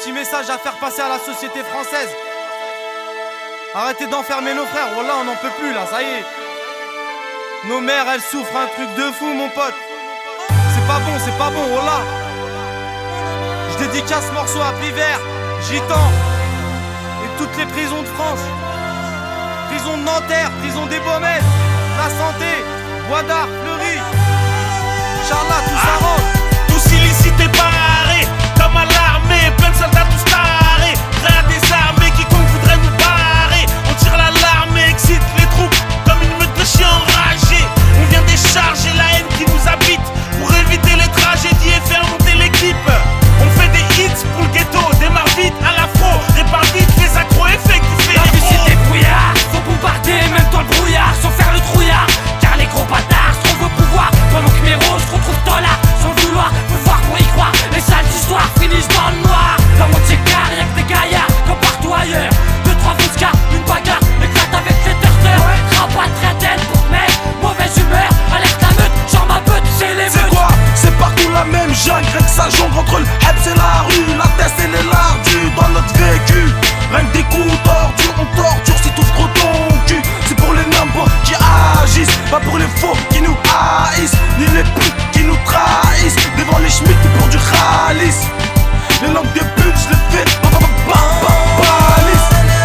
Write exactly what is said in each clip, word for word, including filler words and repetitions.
petit message à faire passer à la société française. Arrêtez d'enfermer nos frères, voilà, on n'en peut plus là, ça y est. Nos mères, elles souffrent un truc de fou, mon pote. C'est pas bon, c'est pas bon, voilà. Je dédicace ce morceau à Pivert, Gitan et toutes les prisons de France. Prison de Nanterre, prison des Baumettes, La Santé, Bois d'Arc, Fleury, Charlat, tout ça rentre. Tous illicites et barrés, comme à l'armée, plein de soldats tous tarés, prêts à désarmer quiconque voudrait nous barrer. On tire l'alarme et excite les troupes comme une meute de chiens enragés. On vient décharger la haine qui nous habite pour éviter les tragédies et faire monter l'équipe. On fait des hits pour le ghetto, démarre vite à l'afro, répare vite les accro-effets qui fait la les vie pros. c'est des brouillards, faut bombarder même dans le brouillard, sans faire le trouillard. Car les gros bâtards se trouvent au pouvoir, pendant que mes roses se retrouvent dans l'art, sans vouloir pouvoir pour y croire. Les sales histoires finissent dans le noir. Dans mon check-car, y'a que des gaillards, comme partout ailleurs. Deux, trois vodka, une bagarre, éclate avec les terteurs. Rabat très tête pour te mettre mauvaise humeur. Alerte la meute, genre ma beute, c'est les meutes. C'est quoi? C'est partout la même jungle, rien que ça jongle entre le hebs et la rue. La tête et les lardus dans notre vécu. Rien que des coups tordus, on torture si tous trop ton cul. C'est pour les numbers qui agissent, pas pour les faux qui nous haïssent, ni les putes qui nous trahissent. Devant les schmitts pour du khalis. Les langues des putes, je les fais ba ba ba ba balis.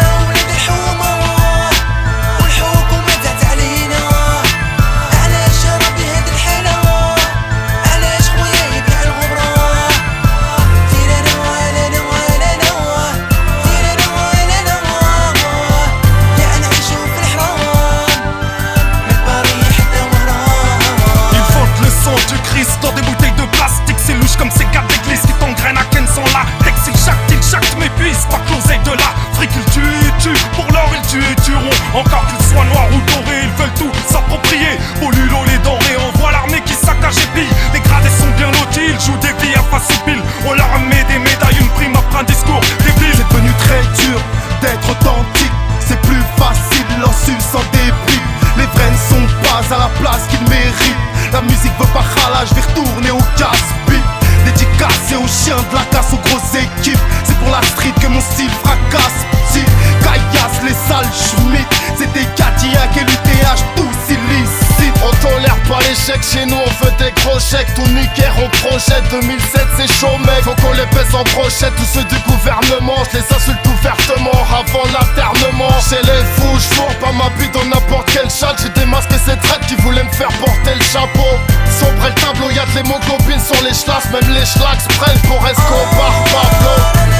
Dans des bouteilles de plastique, c'est louche comme ces gars d'église qui t'engrainent à Ken sans latex. Ils jactent, ils jactent, m'épuisent, pas que l'oseille de l'Afrique. Ils tuent, ils tuent, pour l'or ils tuent et tueront. Encore qu'ils soient noirs ou dorés, ils veulent tout s'approprier. Polluent l'eau, les denrées, on voit l'armée qui saccage et pille. Les gradés sont bien lotis, ils jouent des vies à face au pile. On leur met des médailles, une prime après un discours débile. C'est devenu très dur d'être authentique. C'est plus facile, l'ensuite sans débit. Les vrais ne sont pas à la place qu'ils méritent. La musique veut pas râler, je vais retourner au casse-pipe. Dédicacé aux chiens de la casse, aux grosses équipes. C'est pour la street que mon style fracasse. Si caillasse, les sales schmitt. C'est des Cadillacs et l'U T H, tous illicites. On tolère pas l'échec, chez nous on fait des gros chèques. Tout niquer on projette, deux mille sept c'est chaud mec. Faut qu'on les baisse en brochette, tous ceux du gouvernement. Je les insulte ouvertement avant l'internement. Chez les fous, j'fourre pas ma bite dans n'importe quel chat. J'ai démasqué ces traites qui voulaient me faire porter le chapeau. Sombre le tableau, y'a de l'hémoglobine sur les schlass. Même les schlags prennent pour Escobar Pablo.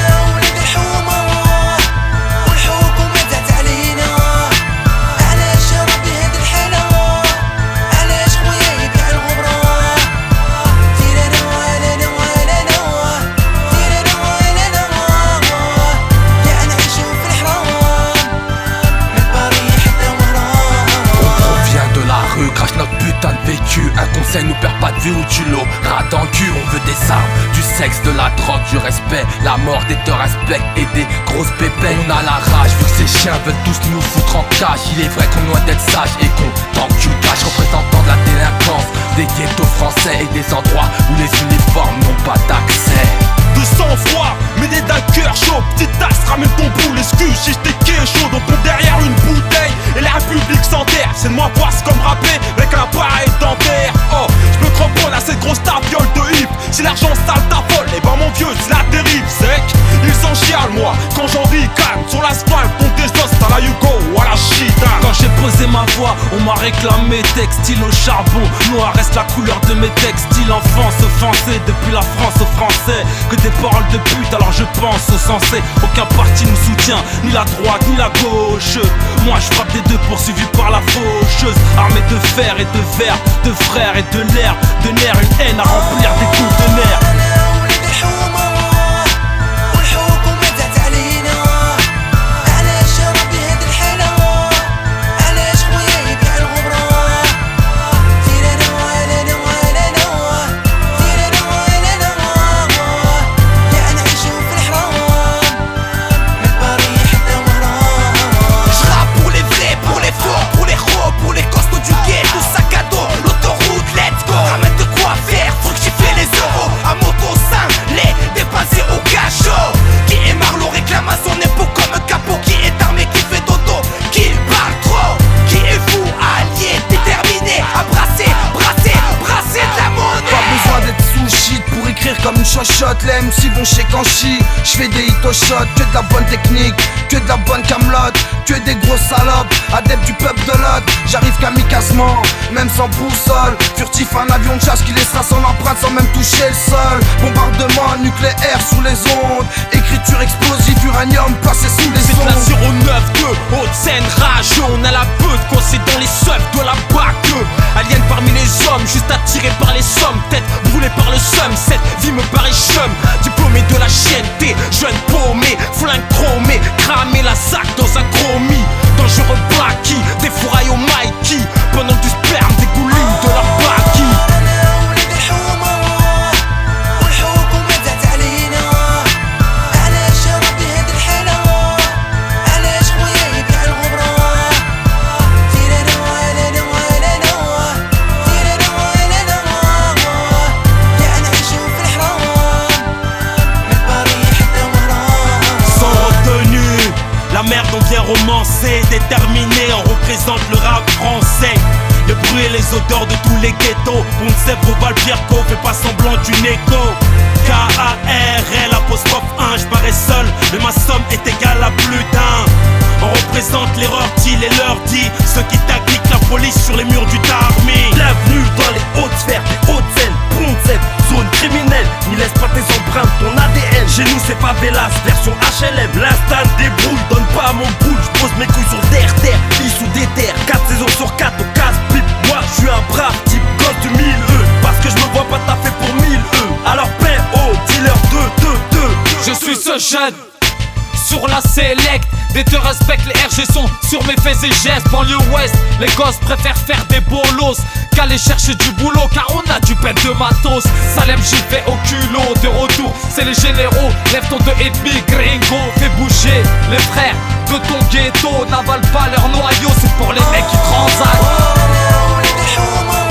Crache notre putain de vécu, un conseil nous perd pas de vue ou tu l'eau, rat en cul, on veut des armes, du sexe, de la drogue, du respect, la mort des te respectent et des grosses pépées. On a la rage, vu que ces chiens veulent tous nous foutre en cage. Il est vrai qu'on doit d'être sage et qu'on t'encule cache, représentant de la délinquance, des ghettos français et des endroits où les uniformes n'ont pas d'accès. De sang-froid, mais des d'un cœur chaud. Petite tasse, ramène ton boule, excuse si j'étais chaud. Donc on derrière une bouteille et la République s'enterre. C'est de moi voir c'est comme rapper avec un appareil dentaire. Oh, je me cramponne à cette grosse tafiole de hip. Si l'argent sale t'affole, et ben mon vieux c'est la dérive sec. Ils s'en chialent moi, quand j'en ris calme. Sur l'asphalte, donc des os, t'as la Hugo ou à la shit. Quand j'ai posé ma voix, on m'a réclamé textile au charbon. Noir reste la couleur de mes textiles. Enfance offensée depuis la France aux Français. Que des paroles de pute, alors je pense au sensé. Aucun parti nous soutient, ni la droite ni la gauche. Moi je frappe des deux poursuivis par la faucheuse. Armée de fer et de verre, de frères et de l'air. De nerfs, une haine à remplir des conteneurs. Sac à dos, l'autoroute, let's go. Ramène de quoi faire, faut que j'y fais les euros. Amour comme une chochotte, les M C vont chez Kanchi. J'fais des hits au shot, que de la bonne technique, que de la bonne camelote, que des grosses salopes, adeptes du peuple de l'autre. J'arrive kamikazement, même sans boussole. Furtif, un avion de chasse qui laissera son empreinte sans même toucher le sol. Bombardement nucléaire sous les ondes, écriture explosive, uranium placé sous les C'est de la ondes. zéro neuf deux, haute scène, rage, on a la peau de coincé dans les seufs de la bague. Alien parmi les hommes, juste attiré par les sommes, tête brûlée par le seum. Cette vie me paraît chum, diplômé de la chienne, t'es jeune paumé, flingue chromé, cramé la sac dans un chromie. Dangereux Blacky, des fourrailles au Mikey, pendant du sperme dégouline de leur baki. La merde on vient romancer, déterminé, on représente le rap français. Le bruit et les odeurs de tous les ghettos. On ne sait pour Valpierco, fais pas semblant d'une écho. K A R L apostrophe un, j'parais seul, mais ma somme est égale à plus d'un. On représente l'erreur dit, les leurs dit, ceux qui tactiquent la police sur les murs du Tarmi. Bienvenue dans les hautes sphères, des hautes scènes, Poncet, zone criminelle. N'y laisse pas tes empreintes, ton A D N. Chez nous c'est favelas, version H L M. L'instinct débrouille, donne pas à mon boule. J'pose mes couilles sur terre, terre, issue des terres. quatre saisons sur quatre, au casse-pipe. Moi j'suis un brave type, gosse de mille E. Parce que je me vois pas taffer pour mille E. Alors paix au dealer deux, deux, deux. Je suis ce jeune sur la select. Des te respectent, les R G sont sur mes faits et gestes. Banlieue ouest, les gosses préfèrent faire des bolos qu'aller chercher du boulot, car on a du pète de matos. Salem j'y vais au culot, de retour c'est les généraux. Lève ton deux et demi, gringo, fais bouger les frères de ton ghetto. N'avale pas leur noyau, c'est pour les mecs qui transactent.